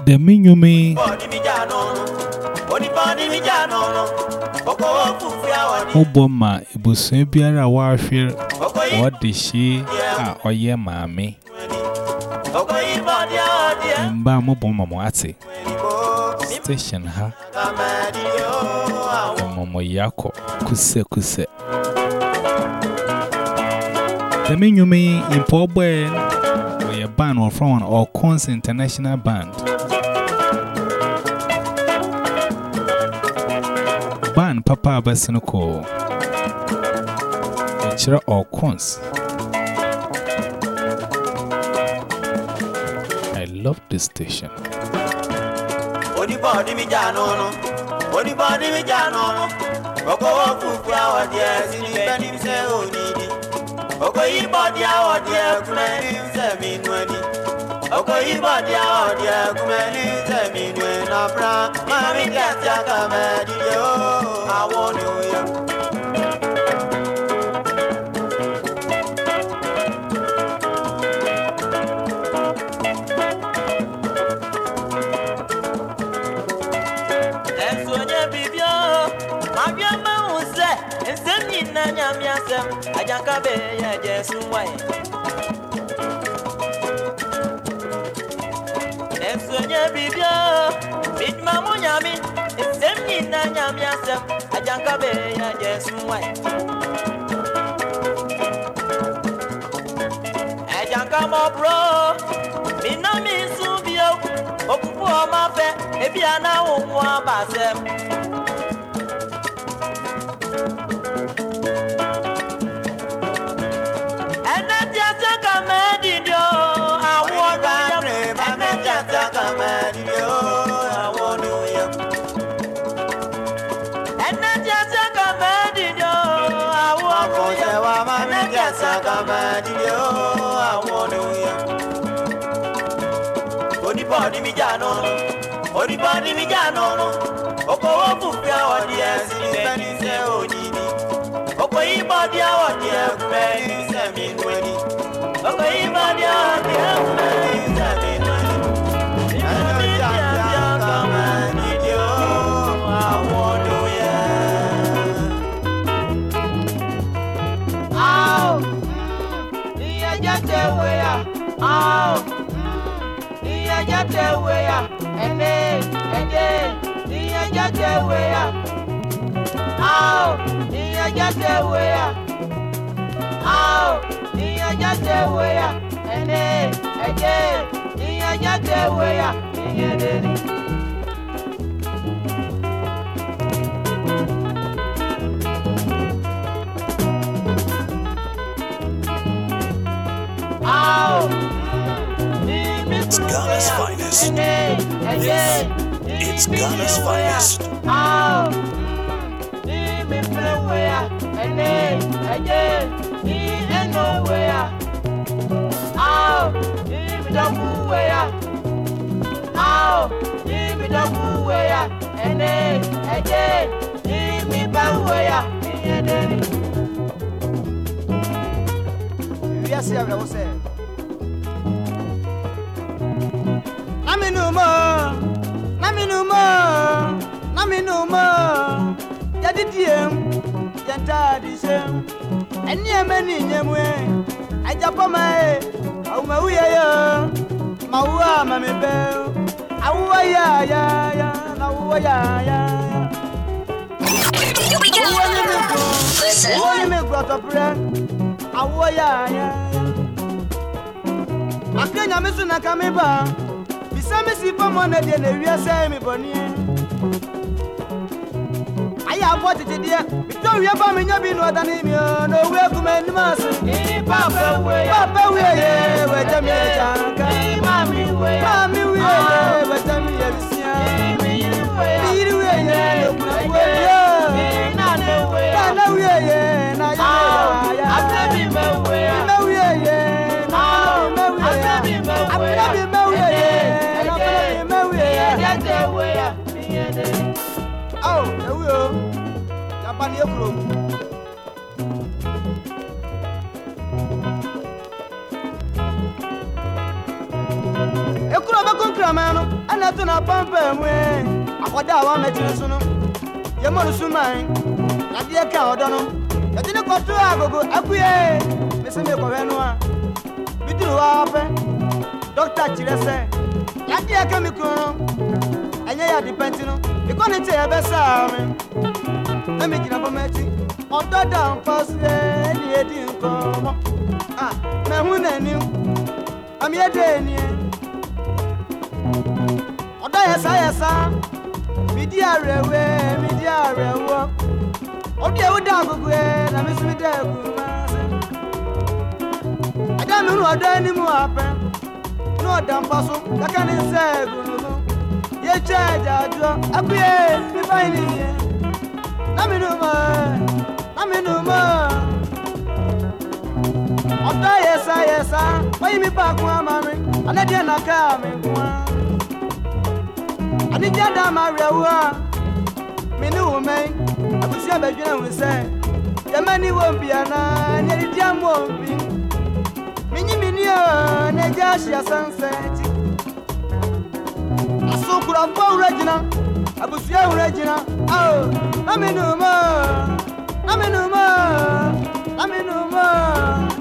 The Minumi Obama, Ibusun Biara Warfare, what did she or ye mammy? Mbamo Bomamati Station ha Momo Yako Kuse. The Minumi in Pobwe, a band or from or Cons International Band. Ban Papa Basinoko Lecturer or Cons. I love this station. Body me jano, body me jano. Oko fufu awa dia sini se onidi. Oko ibodi awa dia kumeni se minweni. Oko ibodi awa dia kumeni se minweni na bra. Mami dia kamedi yo. I want you. I can't be just one. And so, yeah, baby, big mamma, yammy, it's semi nanyam yourself. I can't be just one. I can't come up, bro. Me no me subio, oh, poor my pet, maybe I know one by them. Body me jano, Oko fufu awa dia sini se onidi. Oko ibodi awa dia kumeni se minweni. Oko ibodi awa dia kumeni se minweni. Ano dia kama nidio awodo ye. Ow, iya jate wea. Ow. Jatewea, ene, niya jatewea. Ow, niya jatewea. Ow, niya jatewea, ene, niya jatewea. Ow. It's Ghana's finest. It's Ghana's finest. Yes, I will say. Naminuma, Yadidiem, Yantadisem, and Yemeni Yemwe, I Japama, Aumawaya, Maua, Mammy Bell, Awaya, listen, Awaya, I can't miss a Kamiba. Some see for money, then we are saying, Bonnie. I have what it is, dear. Don't you have me? You know that name, no welcome and mass. Papa, where Mammy, oh, there we go. Japania Club. A club of Camano, and I do not pump him way. I got that one metal. Your mother soon mine. I dear cow, don't know. I didn't go to Ago, Apuye, Mr. Mekovenoa. We do happen. Doctor Chirese, I dear chemical. And I depend on you. Going to tell a best army. Let me get up a matching. On the down past the didn't come. Ah, my wound and you. I'm your day. On the SIS, media railway, media railway. On the old dog, I miss me there. I don't know what anymore happen. No damn puzzle, I can't say. Ye charge, I appear, be finding ye. I'm in no more. Oh, yes, why me back one, mammy? I let you not come. I need you down my real me no man. I will see a bedroom will say, the money won't be an eye, and the jam won't be. Minimia, Najasia sunset. I saw good of poor Regina. I was young Regina. Oh, I'm in no more. I'm in no more. I'm in no more.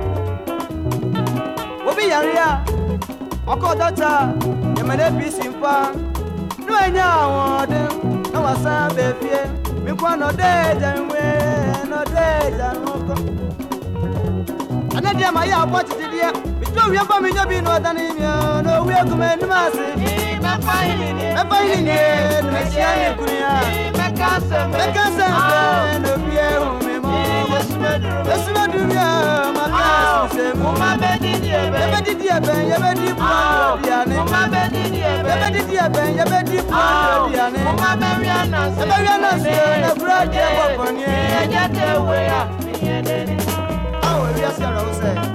What be area? I call daughter. You may not be simple. No, I know them. No, I saw baby. We want no days and we no days and no. And I dear my what to do. We don't have a million being not an email. No, we are coming to mass. I'm finding it, Messiah, my cousin, no beer, that's not do my cousin. My bed, never did you bang, you better deep my bed, never did you bang, you better deep my Mariana, the project upon you, and yet the way up. Oh, yes, I say.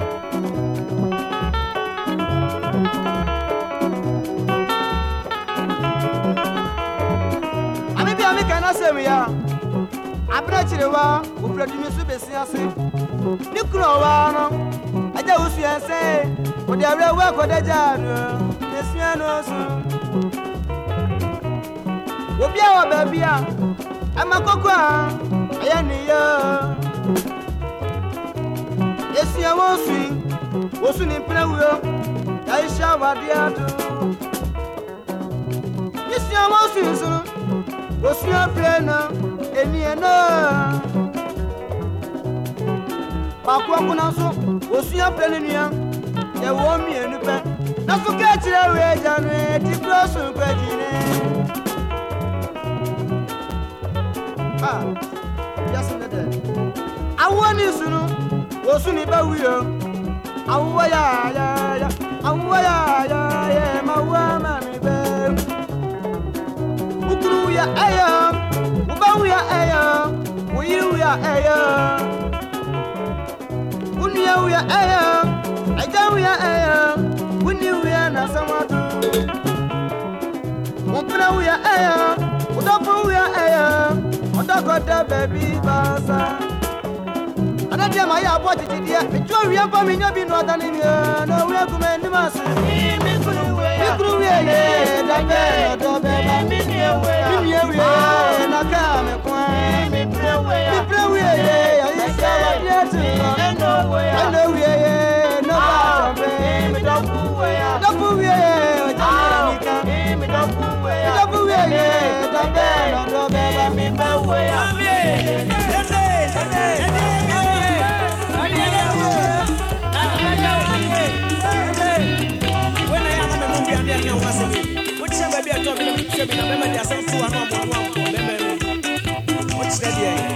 We are. I brought you the war, who brought you to Bessias. Nicola, I don't see and say, what they are work on the jar. Yes, you know, we'll be our baby. I'm a cocoa. I am here. Yes, you won't swing. Was soon in Peru. I shall what they are doing. Yes, you won't swing soon. Was your friend, any no? Paquacunaso, was your friend, they won't be any pen. Not to catch your rage and ready close to Gregine. Ah, yes, I want you soon, was soon about you. Awaya, my woman, babe. We are air, we are air, we are air. We are air, I don't we are air. We knew we are not someone. We are air, we are air. What got the baby basa? And I tell my what did you do? The jury of me not be not an Indian. No, we are coming to us. What's that?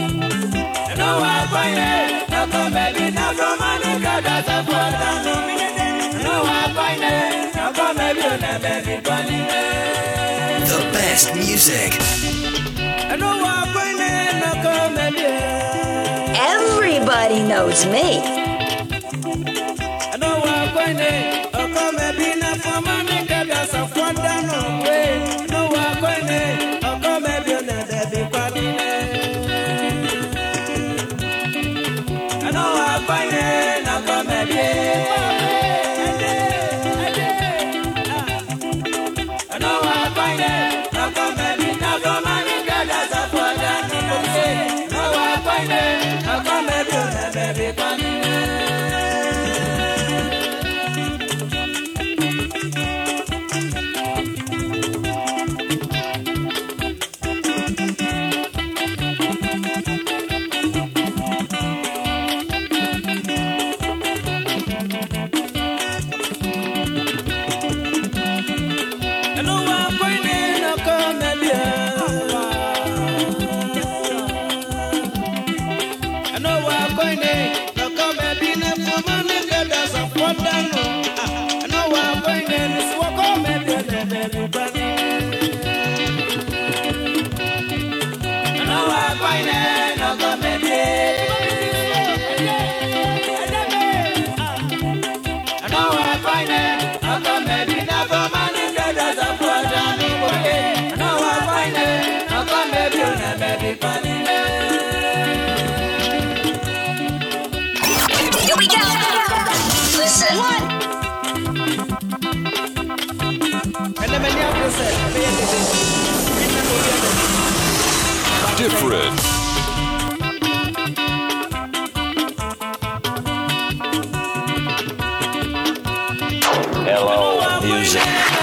Baby, now come and get music. Everybody knows me. Here we go. Listen. Different. Hello, music.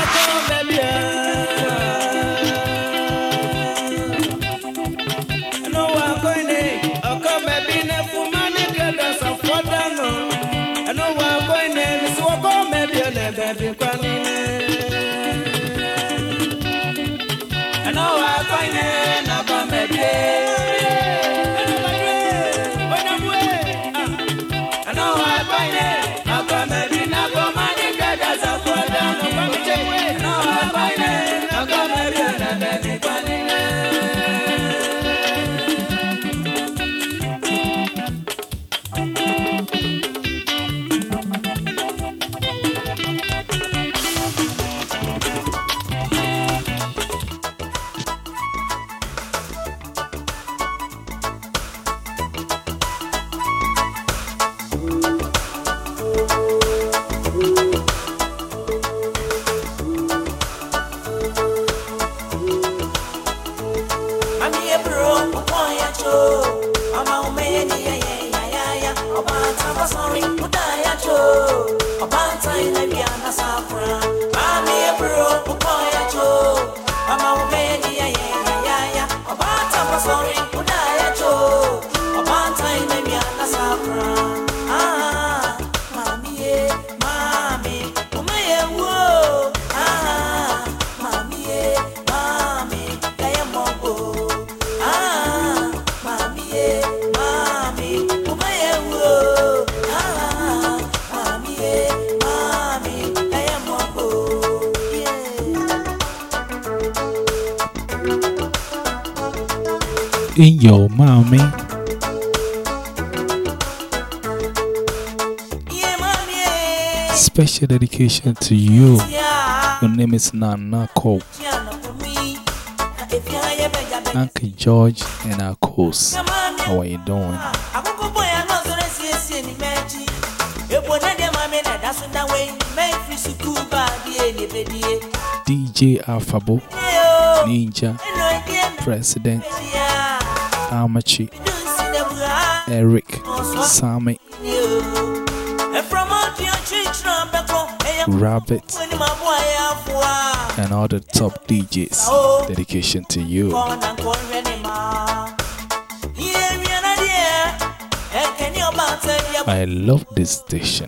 In your mommy. Special dedication to you. Your name is Nana Cole. Uncle George and our course. How are you doing? DJ Alphabo, Ninja, President, Amachi, Eric, Sammy, Rabbit, and all the top DJs. Dedication to you. I love this station.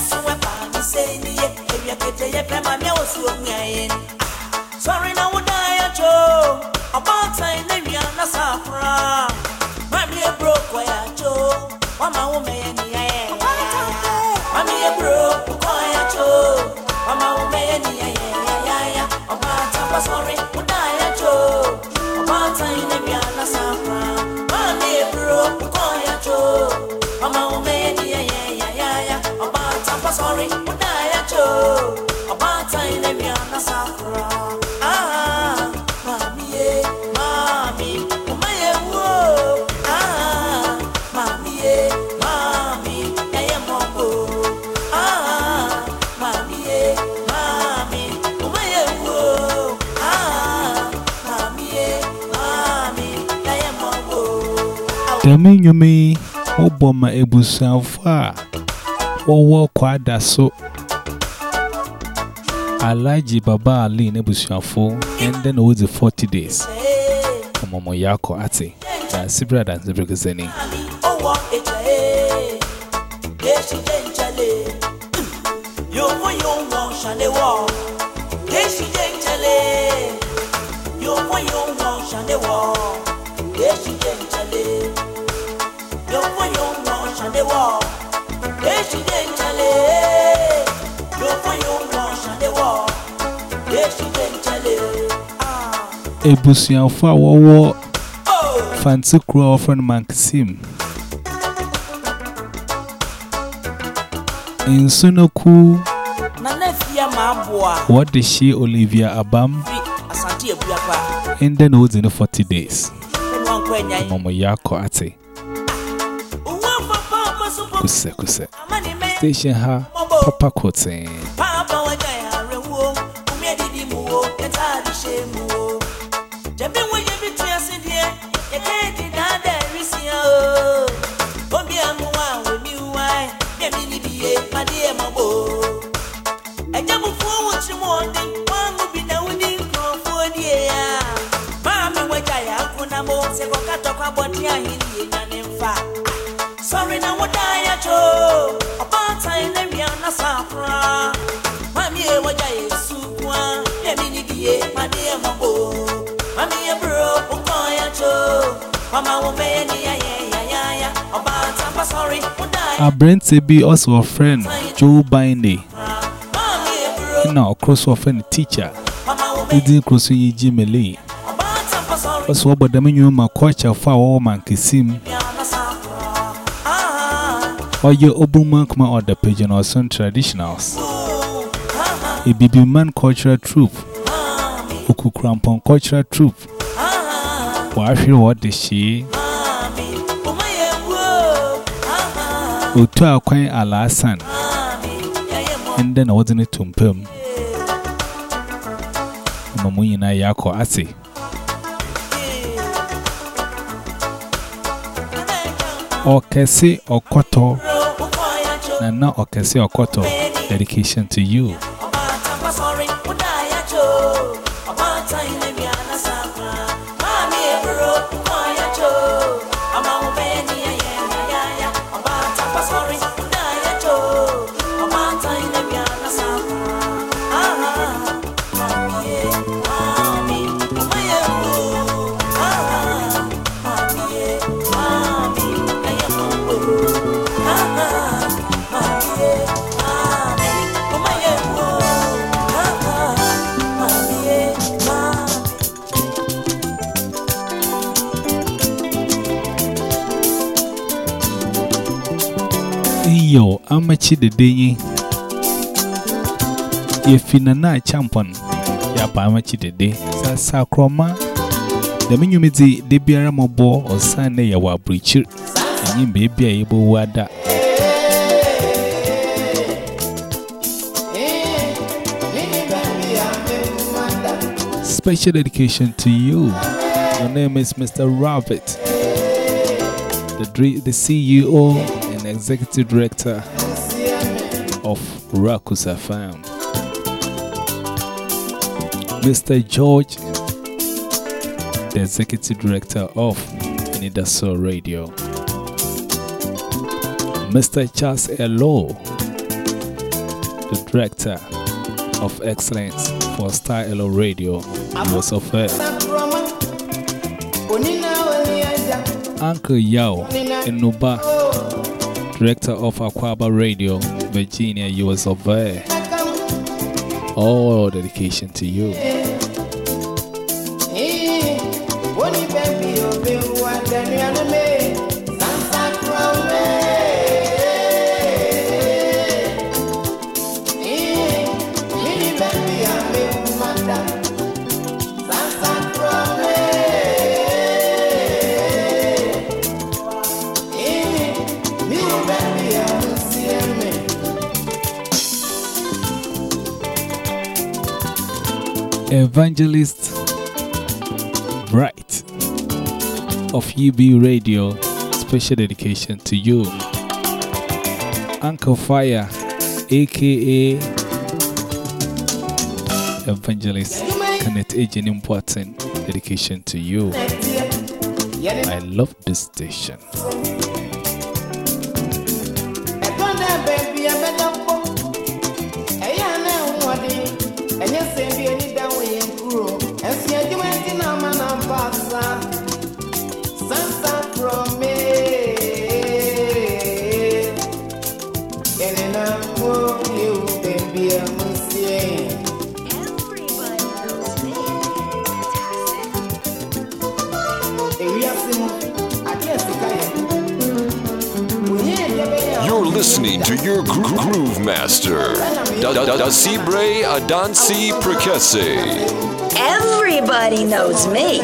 Sorry, now would I Joe? About time, they be on the safra. Mammy, a broke where Joe. Mama, woman, Mammy, a broke where Joe. Mama, woman, about time, sorry, would I Joe? Sorry, about time, Daminyumi, Obama Ebusanfa, Wawa Kwada so Alaji Baba Ali Nebusanfo, and then with the 40 days. Momo Yako Ate, Sibra and Zebrekazeni. Ebusanfa Wawa Fancy Crow friend Mankisim in Sunoku. What did she Olivia Abam? And then within the 40 days. Momo Yako Ate. Kuse. Station ha Papa Kote. Sorry, now what I cho about time, let me on a safra. Mammy, what I supwa, let me be my dear Mambo. Mammy, a bro, cho. Mama, will be ya. About time, sorry, what I. Our Brent be also a friend, Joe Bindy. Now, cross of any teacher. We did cross you, Jimmy Lee. What's what but the menu, my coach of our man Kissim. Or your Obumankma or the Pigeon or some traditionals. A baby man cultural troop. Uku crampon cultural troop. Why feel what the she? Utu Queen Alasan. And then wasn't it to Pim? Mamuyina Yako Ase. Okese Okoto. Nana Okese Okoto, dedication to you. Yo, Amachi the day. If in a night champion, ya Pamachi the day, Sacroma. The menu midi, the beer mobo or Sunday, ya wa preacher, and you may be able wada. Special dedication to you. Your name is Mr. Robert, the CEO. Executive Director of Rakusa Farm, Mr. George, the Executive Director of Nidaso Radio, Mr. Charles Elo, the Director of Excellence for Star Elo Radio, US of Uncle Yao Inuba, Director of Aquaba Radio, Virginia, US of A. All dedication to you. Evangelist Bright of UB Radio, special dedication to you. Uncle Fire, aka Evangelist Kenneth Agent Important, dedication to you. I love this station. You're listening to your groove master, Dasibre Adansi Prekese. Everybody knows me.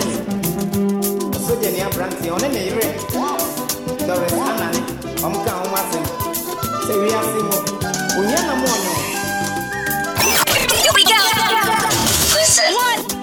Here we go. Listen.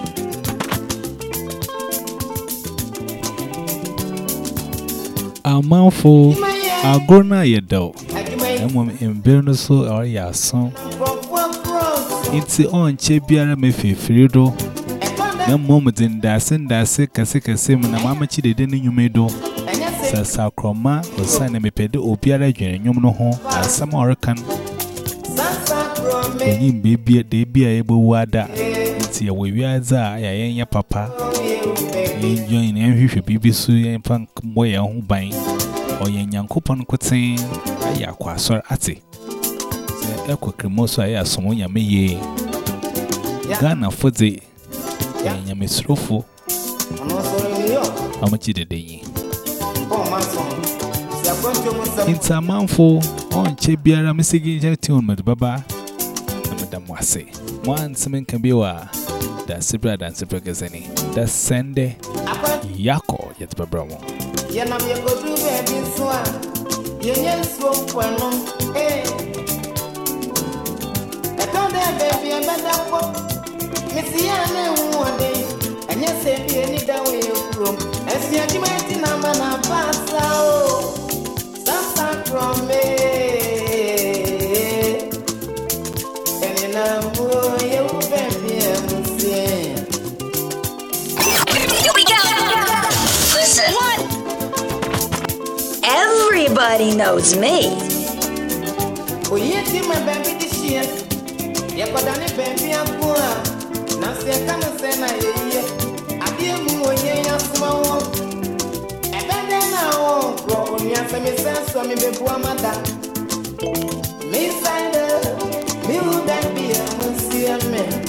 I'm mindful. I'll go now, you do. I'm in Bernoso or your son. It's the on Chebiara Mefi Frido. No moment in Dasin, Cassim, and Mamma Chidi didn't you may do. Sacroma was signing me pedo or Piara Jen, you know, as some Oracan. When you baby, they be able wada. It's your way, I ain't your papa. You join every baby so and punk way on buying. Or young coupon could say, I acquire ati. Say, Equa Cremoso, I have someone ya me. Ghana for the Miss Rofo. How much did they? It's a mouthful on Chebiara Missy tune with Baba. Madame Wase. One semen can be wa. That's the bread and the breakers any. That's Sunday. Yako yet Babramo. Yanam ya go do baby swa. Yenyen so kwano eh. E don de baby e beda ko. Missy ya na nwode. Anya se bi eni da we from. Esi adimenti na mana pasa o. Sasa from me. Eni na mo ye u baby e musie. Here we go. Listen. Everybody knows me. Oh, yes, my baby this year. Yakodani baby akua. Nasi akana sena ye. Adie mu onye ya sumawo. Ebede na o. Bro, onya se mi senso mi bebu amada. Me side, me u baby amusi ame.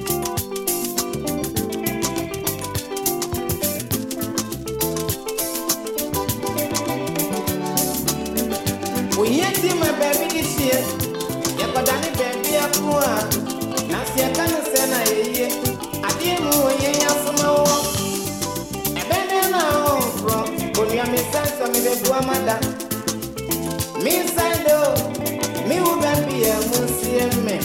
Oyeti my baby this year. Yakodani baby akua. Nasi akana sena ye. Adie mu onye ya sumawo. Ebede na o. Bro, onya mi senso mi bebu amada. Me side, me u baby amusi ame.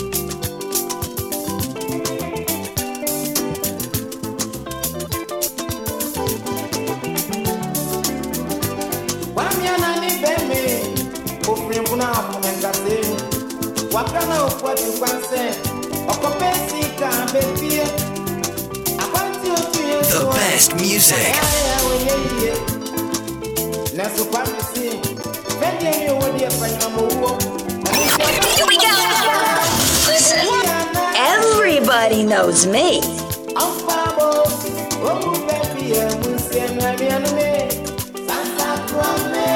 Wakana ukwati kwanse okopesi ka bebie akwanti otuye The best music. na supamisi bende yo wodi afanya mowo. Here we go. Listen. Everybody knows me. Ampabo obu bebie musie na mianme sasa kwame.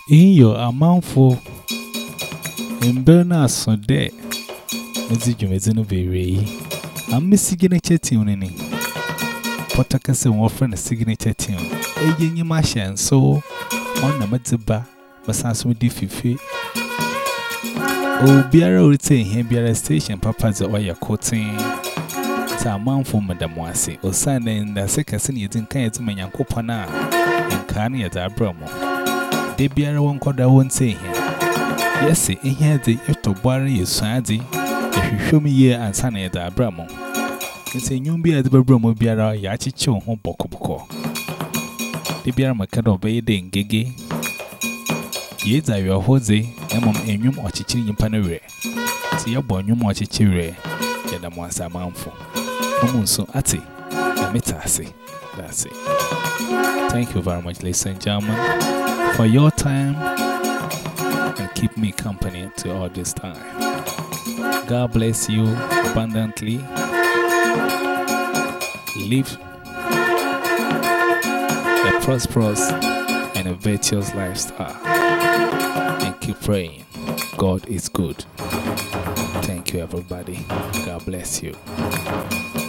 In your amount for in Bernard Sunday, Mrs. Jumezino Berry. I'm Miss Signature Tuning. Potacas and offering a signature tune. A young masha and so on the Matzeba, but sans with difficulty. Oh, Biara retain here, Biara station, Papa's a wire coating. A man for Madame Wasi, or Sunday in the second senior in Kayaman and Copana and Carney at Abramo. They Biara won't call that one say here. Yes, in here the Etobuari is Sandy. If you show me here and Sunny at Abramo, it's a new beer at the Bramo Biara Yachicho home Boko. The Biara Macado Bay Ding Gigi. Yes, I will hold the Emom Enum or Chichin in Panere. See your bonum or Chichire, Yadam was a mouthful. So, Ati, Metasi. That's it. Thank you very much, ladies and gentlemen, for your time and keep me company to all this time. God bless you abundantly. Live a prosperous and a virtuous lifestyle. And keep praying. God is good. Thank you, everybody. God bless you.